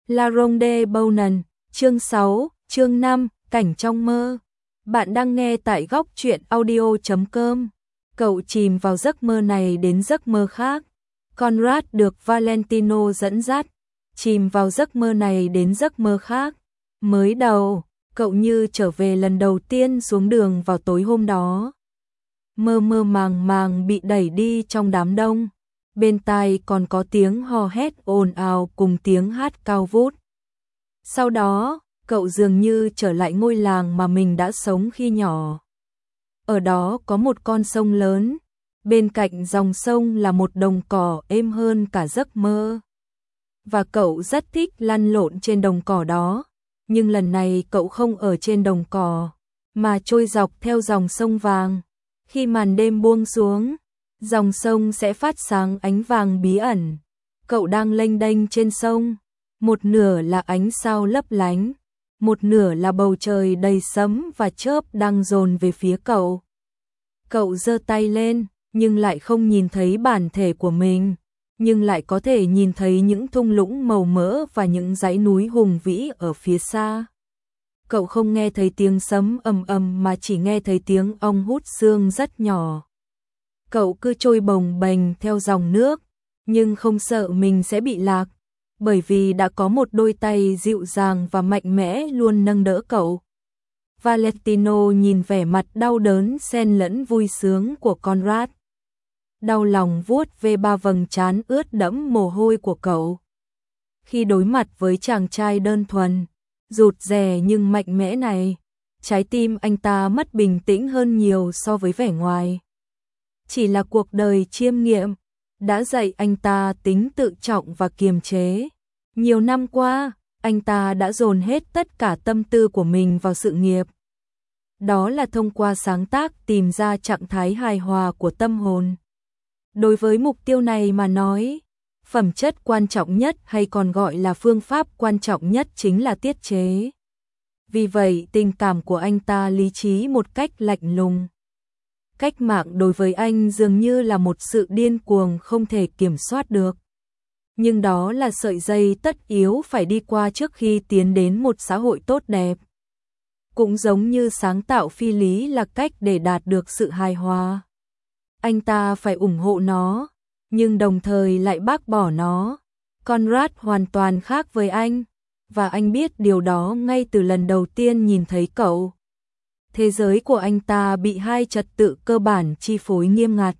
La Ronde Bonan, chương 6, chương 5, cảnh trong mơ. Bạn đang nghe tại góc truyện audio.com. Cậu chìm vào giấc mơ này đến giấc mơ khác. Conrad được Valentino dẫn dắt, chìm vào giấc mơ này đến giấc mơ khác. Mới đầu, cậu như trở về lần đầu tiên xuống đường vào tối hôm đó. Mơ mơ màng màng bị đẩy đi trong đám đông. Bên tai còn có tiếng hò hét ồn ào cùng tiếng hát cao vút. Sau đó, cậu dường như trở lại ngôi làng mà mình đã sống khi nhỏ. Ở đó có một con sông lớn, bên cạnh dòng sông là một đồng cỏ êm hơn cả giấc mơ. Và cậu rất thích lăn lộn trên đồng cỏ đó, nhưng lần này cậu không ở trên đồng cỏ, mà trôi dọc theo dòng sông vàng. Khi màn đêm buông xuống, dòng sông sẽ phát sáng ánh vàng bí ẩn. Cậu đang lênh đênh trên sông, một nửa là ánh sao lấp lánh, một nửa là bầu trời đầy sấm và chớp đang dồn về phía cậu. Cậu giơ tay lên, nhưng lại không nhìn thấy bản thể của mình, nhưng lại có thể nhìn thấy những thung lũng màu mỡ và những dãy núi hùng vĩ ở phía xa. Cậu không nghe thấy tiếng sấm ầm ầm mà chỉ nghe thấy tiếng ong hút xương rất nhỏ. Cậu cứ trôi bồng bềnh theo dòng nước, nhưng không sợ mình sẽ bị lạc, bởi vì đã có một đôi tay dịu dàng và mạnh mẽ luôn nâng đỡ cậu. Valentino nhìn vẻ mặt đau đớn xen lẫn vui sướng của Conrad. Đau lòng vuốt về ba vầng trán ướt đẫm mồ hôi của cậu. Khi đối mặt với chàng trai đơn thuần, rụt rè nhưng mạnh mẽ này, trái tim anh ta mất bình tĩnh hơn nhiều so với vẻ ngoài. Chỉ là cuộc đời chiêm nghiệm đã dạy anh ta tính tự trọng và kiềm chế. Nhiều năm qua, anh ta đã dồn hết tất cả tâm tư của mình vào sự nghiệp. Đó là thông qua sáng tác tìm ra trạng thái hài hòa của tâm hồn. Đối với mục tiêu này mà nói, phẩm chất quan trọng nhất hay còn gọi là phương pháp quan trọng nhất chính là tiết chế. Vì vậy tình cảm của anh ta lý trí một cách lạnh lùng. Cách mạng đối với anh dường như là một sự điên cuồng không thể kiểm soát được. Nhưng đó là sợi dây tất yếu phải đi qua trước khi tiến đến một xã hội tốt đẹp. Cũng giống như sáng tạo phi lý là cách để đạt được sự hài hòa. Anh ta phải ủng hộ nó, nhưng đồng thời lại bác bỏ nó. Conrad hoàn toàn khác với anh, và anh biết điều đó ngay từ lần đầu tiên nhìn thấy cậu. Thế giới của anh ta bị hai trật tự cơ bản chi phối nghiêm ngặt.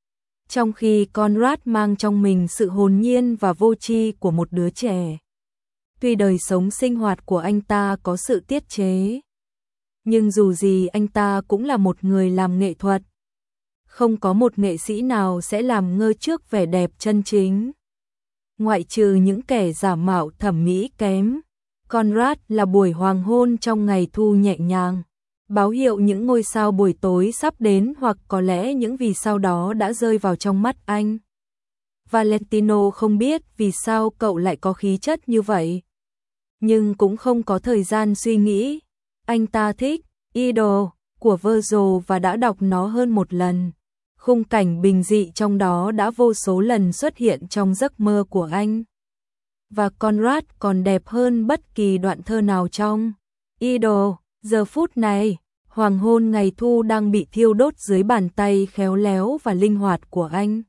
Trong khi Conrad mang trong mình sự hồn nhiên và vô tri của một đứa trẻ. Tuy đời sống sinh hoạt của anh ta có sự tiết chế, nhưng dù gì anh ta cũng là một người làm nghệ thuật. Không có một nghệ sĩ nào sẽ làm ngơ trước vẻ đẹp chân chính. Ngoại trừ những kẻ giả mạo thẩm mỹ kém, Conrad là buổi hoàng hôn trong ngày thu nhẹ nhàng, báo hiệu những ngôi sao buổi tối sắp đến hoặc có lẽ những vì sao đó đã rơi vào trong mắt anh. Valentino không biết vì sao cậu lại có khí chất như vậy, nhưng cũng không có thời gian suy nghĩ. Anh ta thích Idol của Virgil và đã đọc nó hơn một lần. Khung cảnh bình dị trong đó đã vô số lần xuất hiện trong giấc mơ của anh. Và Conrad còn đẹp hơn bất kỳ đoạn thơ nào trong Idol. Giờ phút này, hoàng hôn ngày thu đang bị thiêu đốt dưới bàn tay khéo léo và linh hoạt của anh.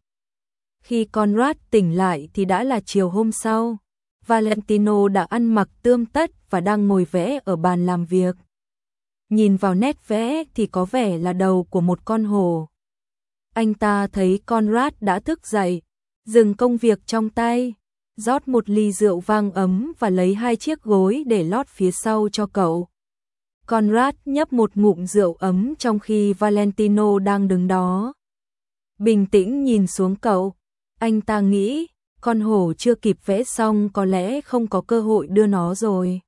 Khi Conrad tỉnh lại thì đã là chiều hôm sau. Valentino đã ăn mặc tươm tất và đang ngồi vẽ ở bàn làm việc. Nhìn vào nét vẽ thì có vẻ là đầu của một con hổ. Anh ta thấy Conrad đã thức dậy, dừng công việc trong tay, rót một ly rượu vang ấm và lấy hai chiếc gối để lót phía sau cho cậu. Conrad nhấp một ngụm rượu ấm trong khi Valentino đang đứng đó. Bình tĩnh nhìn xuống cậu, anh ta nghĩ, con hổ chưa kịp vẽ xong có lẽ không có cơ hội đưa nó rồi.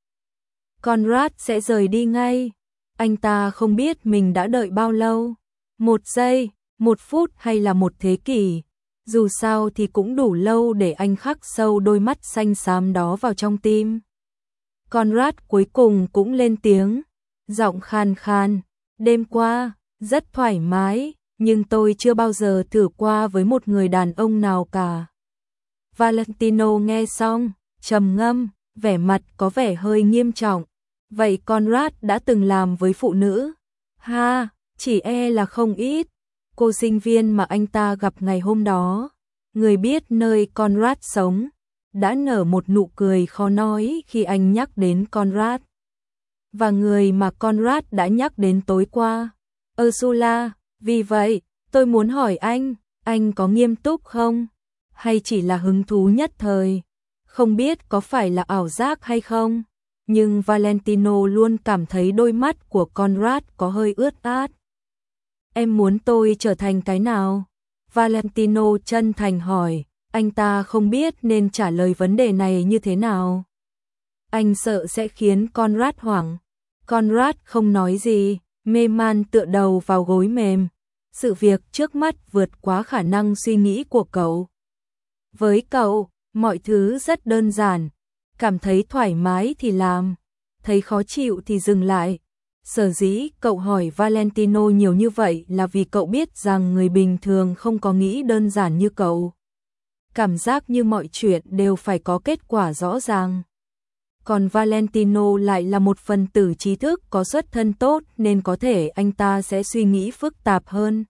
Conrad sẽ rời đi ngay. Anh ta không biết mình đã đợi bao lâu. 1 giây, 1 phút hay là 1 thế kỷ. Dù sao thì cũng đủ lâu để anh khắc sâu đôi mắt xanh xám đó vào trong tim. Conrad cuối cùng cũng lên tiếng, giọng khan khan, đêm qua, rất thoải mái, nhưng tôi chưa bao giờ thử qua với một người đàn ông nào cả. Valentino nghe xong, trầm ngâm, vẻ mặt có vẻ hơi nghiêm trọng. Vậy Conrad đã từng làm với phụ nữ? Ha, chỉ e là không ít. Cô sinh viên mà anh ta gặp ngày hôm đó, người biết nơi Conrad sống, đã nở một nụ cười khó nói khi anh nhắc đến Conrad. Và người mà Conrad đã nhắc đến tối qua, Ursula, vì vậy, tôi muốn hỏi anh có nghiêm túc không? Hay chỉ là hứng thú nhất thời? Không biết có phải là ảo giác hay không? Nhưng Valentino luôn cảm thấy đôi mắt của Conrad có hơi ướt át. Em muốn tôi trở thành cái nào? Valentino chân thành hỏi, anh ta không biết nên trả lời vấn đề này như thế nào. Anh sợ sẽ khiến Conrad hoảng. Conrad không nói gì, mê man tựa đầu vào gối mềm. Sự việc trước mắt vượt quá khả năng suy nghĩ của cậu. Với cậu, mọi thứ rất đơn giản. Cảm thấy thoải mái thì làm, thấy khó chịu thì dừng lại. Sở dĩ cậu hỏi Valentino nhiều như vậy là vì cậu biết rằng người bình thường không có nghĩ đơn giản như cậu. Cảm giác như mọi chuyện đều phải có kết quả rõ ràng. Còn Valentino lại là một phần tử trí thức có xuất thân tốt nên có thể anh ta sẽ suy nghĩ phức tạp hơn.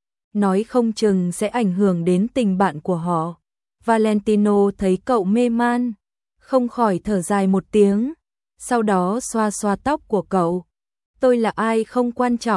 Nói không chừng sẽ ảnh hưởng đến tình bạn của họ. Valentino thấy cậu mê man, không khỏi thở dài một tiếng, sau đó xoa xoa tóc của cậu. Tôi là ai không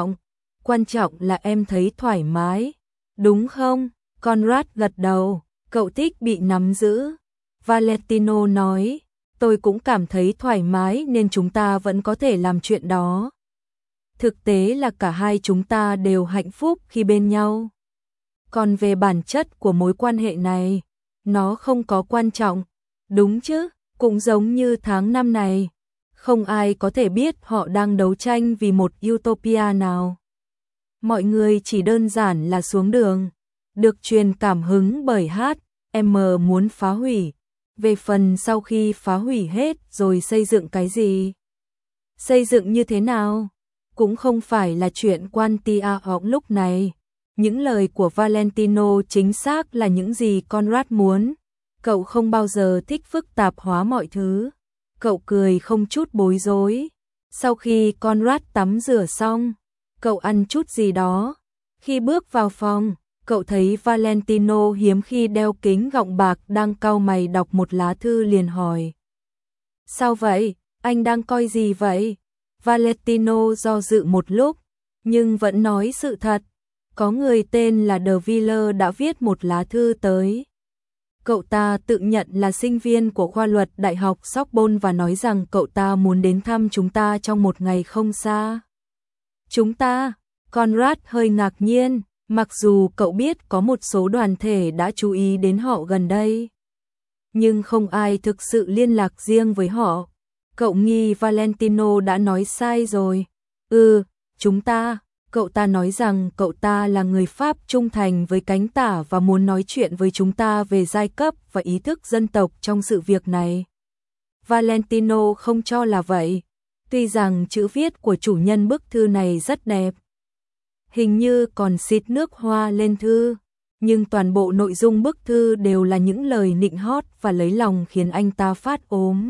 quan trọng là em thấy thoải mái, đúng không? Conrad gật đầu, cậu thích bị nắm giữ. Valentino nói, tôi cũng cảm thấy thoải mái nên chúng ta vẫn có thể làm chuyện đó. Thực tế là cả hai chúng ta đều hạnh phúc khi bên nhau. Còn về bản chất của mối quan hệ này, nó không có quan trọng, đúng chứ? Cũng giống như tháng năm này, không ai có thể biết họ đang đấu tranh vì một utopia nào. Mọi người chỉ đơn giản là xuống đường, được truyền cảm hứng bởi HM muốn phá hủy. Về phần sau khi phá hủy hết rồi xây dựng cái gì? Xây dựng như thế nào? Cũng không phải là chuyện quan trọng lúc này. Những lời của Valentino chính xác là những gì Conrad muốn. Cậu không bao giờ thích phức tạp hóa mọi thứ. Cậu cười không chút bối rối. Sau khi Conrad tắm rửa xong, cậu ăn chút gì đó. Khi bước vào phòng, cậu thấy Valentino hiếm khi đeo kính gọng bạc đang cau mày đọc một lá thư liền hỏi. Sao vậy? Anh đang coi gì vậy? Valentino do dự một lúc, nhưng vẫn nói sự thật. Có người tên là De Villers đã viết một lá thư tới. Cậu ta tự nhận là sinh viên của khoa luật Đại học Sorbonne và nói rằng cậu ta muốn đến thăm chúng ta trong một ngày không xa. Chúng ta? Conrad hơi ngạc nhiên, mặc dù cậu biết có một số đoàn thể đã chú ý đến họ gần đây. Nhưng không ai thực sự liên lạc riêng với họ. Cậu nghi Valentino đã nói sai rồi. Chúng ta. Cậu ta nói rằng cậu ta là người Pháp trung thành với cánh tả và muốn nói chuyện với chúng ta về giai cấp và ý thức dân tộc trong sự việc này. Valentino không cho là vậy. Tuy rằng chữ viết của chủ nhân bức thư này rất đẹp, hình như còn xịt nước hoa lên thư, nhưng toàn bộ nội dung bức thư đều là những lời nịnh hót và lấy lòng khiến anh ta phát ốm.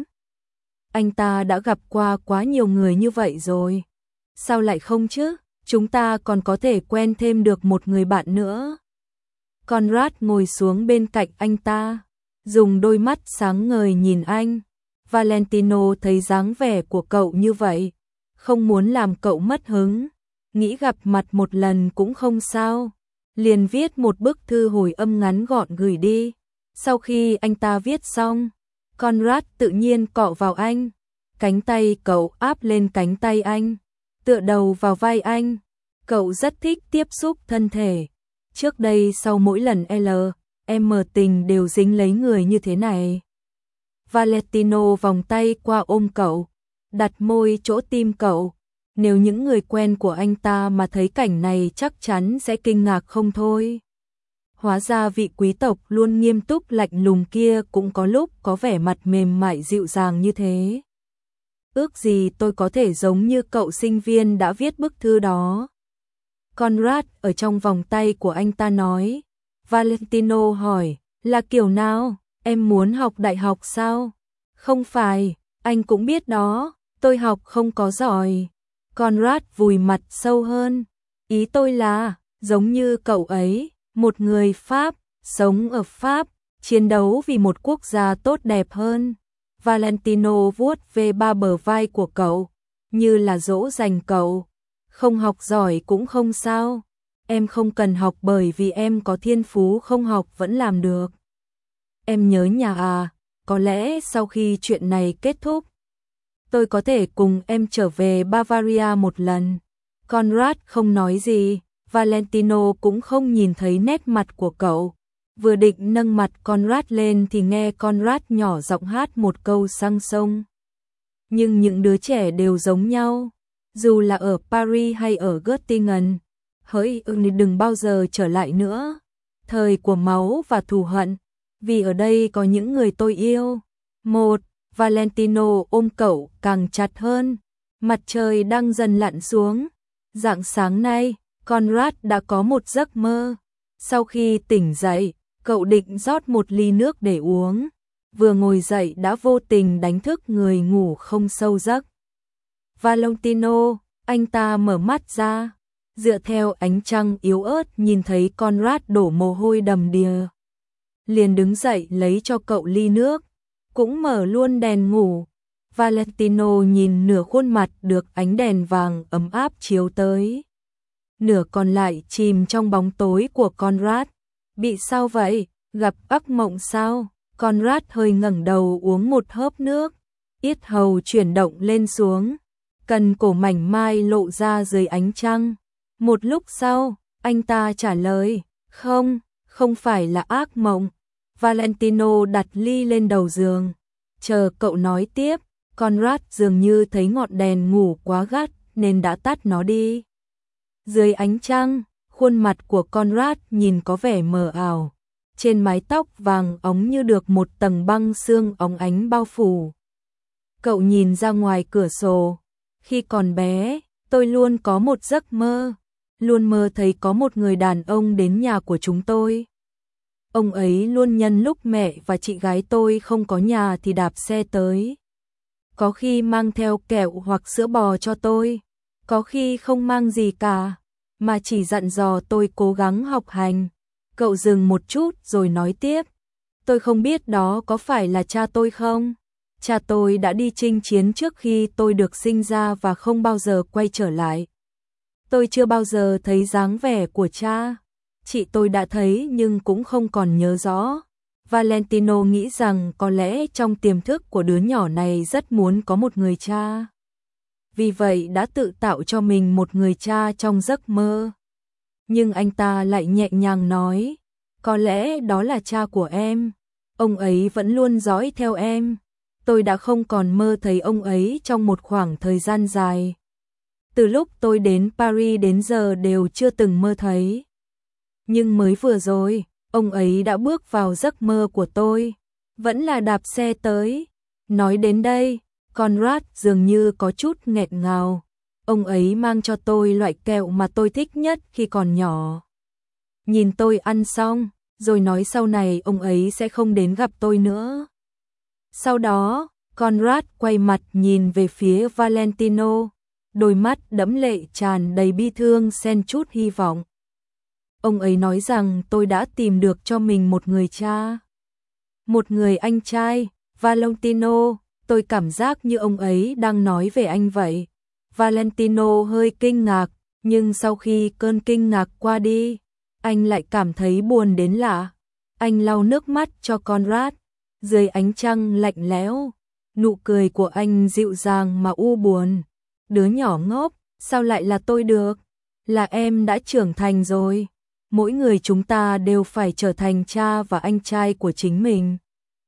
Anh ta đã gặp qua quá nhiều người như vậy rồi. Sao lại không chứ? Chúng ta còn có thể quen thêm được một người bạn nữa. Conrad ngồi xuống bên cạnh anh ta, dùng đôi mắt sáng ngời nhìn anh. Valentino thấy dáng vẻ của cậu như vậy, không muốn làm cậu mất hứng, nghĩ gặp mặt một lần cũng không sao, liền viết một bức thư hồi âm ngắn gọn gửi đi. Sau khi anh ta viết xong, Conrad tự nhiên cọ vào anh, cánh tay cậu áp lên cánh tay anh, tựa đầu vào vai anh. Cậu rất thích tiếp xúc thân thể. Trước đây sau mỗi lần L.M tình đều dính lấy người như thế này. Valentino vòng tay qua ôm cậu, đặt môi chỗ tim cậu. Nếu những người quen của anh ta mà thấy cảnh này chắc chắn sẽ kinh ngạc không thôi. Hóa ra vị quý tộc luôn nghiêm túc lạnh lùng kia cũng có lúc có vẻ mặt mềm mại dịu dàng như thế. Ước gì tôi có thể giống như cậu sinh viên đã viết bức thư đó. Conrad ở trong vòng tay của anh ta nói. Valentino hỏi, là kiểu nào? Em muốn học đại học sao? Không phải, anh cũng biết đó, tôi học không có giỏi. Conrad vùi mặt sâu hơn. Ý tôi là, giống như cậu ấy, một người Pháp, sống ở Pháp, chiến đấu vì một quốc gia tốt đẹp hơn. Valentino vuốt về ba bờ vai của cậu, như là dỗ dành cậu. Không học giỏi cũng không sao. Em không cần học bởi vì em có thiên phú, không học vẫn làm được. Em nhớ nhà à, có lẽ sau khi chuyện này kết thúc, tôi có thể cùng em trở về Bavaria một lần. Conrad không nói gì, Valentino cũng không nhìn thấy nét mặt của cậu. Vừa định nâng mặt Conrad lên thì nghe Conrad nhỏ giọng hát một câu sang sông. Nhưng những đứa trẻ đều giống nhau, dù là ở Paris hay ở Göttingen. Hỡi đừng bao giờ trở lại nữa. Thời của máu và thù hận, vì ở đây có những người tôi yêu. Valentino ôm cậu càng chặt hơn. Mặt trời đang dần lặn xuống. Rạng sáng nay, Conrad đã có một giấc mơ. Sau khi tỉnh dậy, cậu định rót một ly nước để uống. Vừa ngồi dậy đã vô tình đánh thức người ngủ không sâu giấc. Valentino, anh ta mở mắt ra. Dựa theo ánh trăng yếu ớt nhìn thấy Conrad đổ mồ hôi đầm đìa. Liền đứng dậy lấy cho cậu ly nước, cũng mở luôn đèn ngủ. Valentino nhìn nửa khuôn mặt được ánh đèn vàng ấm áp chiếu tới. Nửa còn lại chìm trong bóng tối của Conrad. Bị sao vậy? Gặp ác mộng sao? Conrad hơi ngẩng đầu uống một hớp nước. Yết hầu chuyển động lên xuống. Cần cổ mảnh mai lộ ra dưới ánh trăng. Một lúc sau, anh ta trả lời, không phải là ác mộng. Valentino đặt ly lên đầu giường. Chờ cậu nói tiếp, Conrad dường như thấy ngọn đèn ngủ quá gắt nên đã tắt nó đi. Dưới ánh trăng, khuôn mặt của Conrad nhìn có vẻ mờ ảo. Trên mái tóc vàng óng như được một tầng băng sương óng ánh bao phủ. Cậu nhìn ra ngoài cửa sổ. Khi còn bé, tôi luôn có một giấc mơ. Luôn mơ thấy có một người đàn ông đến nhà của chúng tôi. Ông ấy luôn nhân lúc mẹ và chị gái tôi không có nhà thì đạp xe tới. Có khi mang theo kẹo hoặc sữa bò cho tôi. Có khi không mang gì cả, mà chỉ dặn dò tôi cố gắng học hành. Cậu dừng một chút rồi nói tiếp. Tôi không biết đó có phải là cha tôi không? Cha tôi đã đi chinh chiến trước khi tôi được sinh ra và không bao giờ quay trở lại. Tôi chưa bao giờ thấy dáng vẻ của cha. Chị tôi đã thấy nhưng cũng không còn nhớ rõ. Valentino nghĩ rằng có lẽ trong tiềm thức của đứa nhỏ này rất muốn có một người cha. Vì vậy đã tự tạo cho mình một người cha trong giấc mơ. Nhưng anh ta lại nhẹ nhàng nói, có lẽ đó là cha của em. Ông ấy vẫn luôn dõi theo em. Tôi đã không còn mơ thấy ông ấy trong một khoảng thời gian dài. Từ lúc tôi đến Paris đến giờ đều chưa từng mơ thấy. Nhưng mới vừa rồi, ông ấy đã bước vào giấc mơ của tôi. Vẫn là đạp xe tới. Nói đến đây, Conrad dường như có chút nghẹn ngào. Ông ấy mang cho tôi loại kẹo mà tôi thích nhất khi còn nhỏ. Nhìn tôi ăn xong, rồi nói sau này ông ấy sẽ không đến gặp tôi nữa. Sau đó, Conrad quay mặt nhìn về phía Valentino. Đôi mắt đẫm lệ tràn đầy bi thương xen chút hy vọng. Ông ấy nói rằng tôi đã tìm được cho mình một người cha. Một người anh trai, Valentino, tôi cảm giác như ông ấy đang nói về anh vậy. Valentino hơi kinh ngạc, nhưng sau khi cơn kinh ngạc qua đi, anh lại cảm thấy buồn đến lạ. Anh lau nước mắt cho Conrad, dưới ánh trăng lạnh lẽo, nụ cười của anh dịu dàng mà u buồn. Đứa nhỏ ngốc, sao lại là tôi được? Là em đã trưởng thành rồi. Mỗi người chúng ta đều phải trở thành cha và anh trai của chính mình.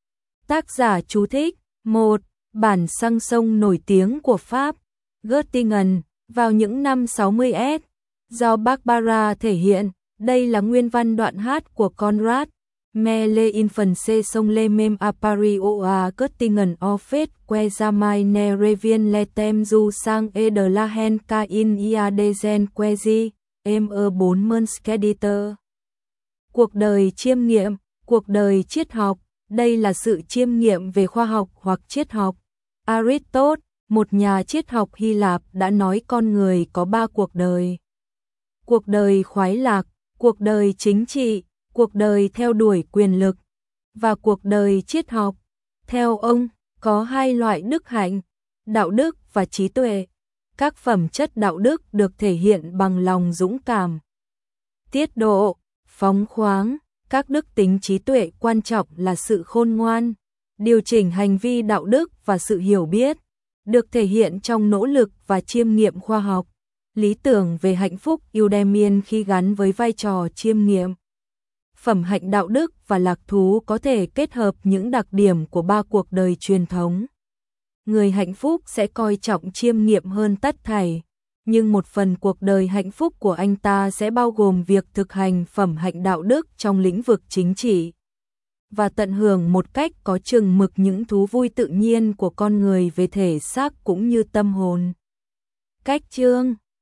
Tác giả chú thích: 1. Bản sang sông nổi tiếng của Pháp, Göttingen, vào những năm 60s, do Barbara thể hiện. Đây là nguyên văn đoạn hát của Conrad. Mais les enfants sont les mêmes à Paris ou à Göttingen en fait que jamais ne reviennent les thèmes du sang et de la haine car il y a des gens qui aiment bốn Monskediter. Cuộc đời chiêm nghiệm, cuộc đời triết học, Đây là sự chiêm nghiệm về khoa học hoặc triết học. Aristotle, một nhà triết học Hy Lạp đã nói con người có 3 cuộc đời. Cuộc đời khoái lạc, cuộc đời chính trị, cuộc đời theo đuổi quyền lực, và cuộc đời triết học. Theo ông, có 2 loại đức hạnh, đạo đức và trí tuệ. Các phẩm chất đạo đức được thể hiện bằng lòng dũng cảm, tiết độ, phóng khoáng. Các đức tính trí tuệ quan trọng là sự khôn ngoan, điều chỉnh hành vi đạo đức và sự hiểu biết, được thể hiện trong nỗ lực và chiêm nghiệm khoa học. Lý tưởng về hạnh phúc Eudemian khi gắn với vai trò chiêm nghiệm. Phẩm hạnh đạo đức và lạc thú có thể kết hợp những đặc điểm của 3 cuộc đời truyền thống. Người hạnh phúc sẽ coi trọng chiêm nghiệm hơn tất thảy, nhưng một phần cuộc đời hạnh phúc của anh ta sẽ bao gồm việc thực hành phẩm hạnh đạo đức trong lĩnh vực chính trị và tận hưởng một cách có chừng mực những thú vui tự nhiên của con người về thể xác cũng như tâm hồn. Cách chương